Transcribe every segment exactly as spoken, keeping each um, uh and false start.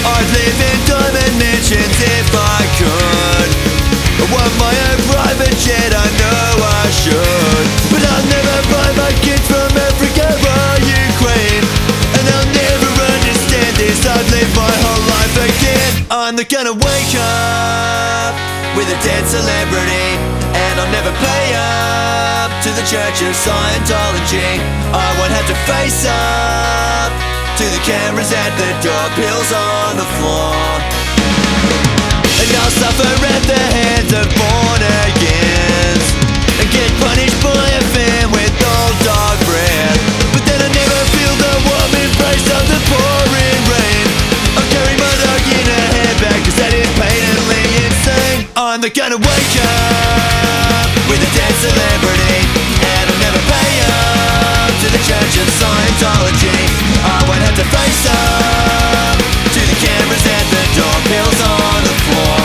I'd live in diamond mansions if I could. I want my own private jet, I know I should. But I'll never buy my kids from Africa or Ukraine, and I'll never understand this, I'd live my whole life again. I'm not gonna wake up with a dead celebrity, and I'll never pay up to the Church of Scientology. I won't have to face up to the cameras at the door, pills on the floor, and I'll suffer at the hands of born-agains, and get punished by a fan with old dog breath. But then I never feel the warm embrace of the pouring rain. I'll carry my dog in a handbag, cause that is patently insane. I'm not gonna wake up with a dead celebrity, and I'll never pay up to the Church of Scientology. I won't have to face up to the cameras at the door, pills on the floor.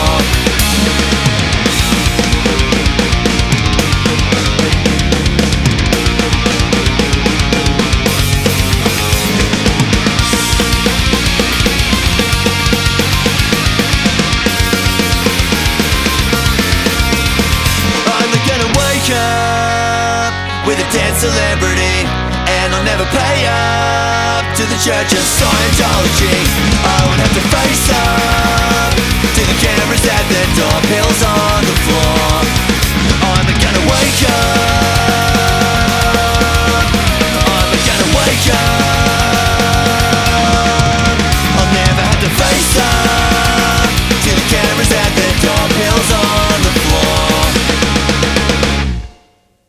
I'm not gonna wake up with a dead celebrity, and I'll never pay up to the Church of Scientology. I won't have to face up to the cameras at the door, pills on the floor. I'm not gonna wake up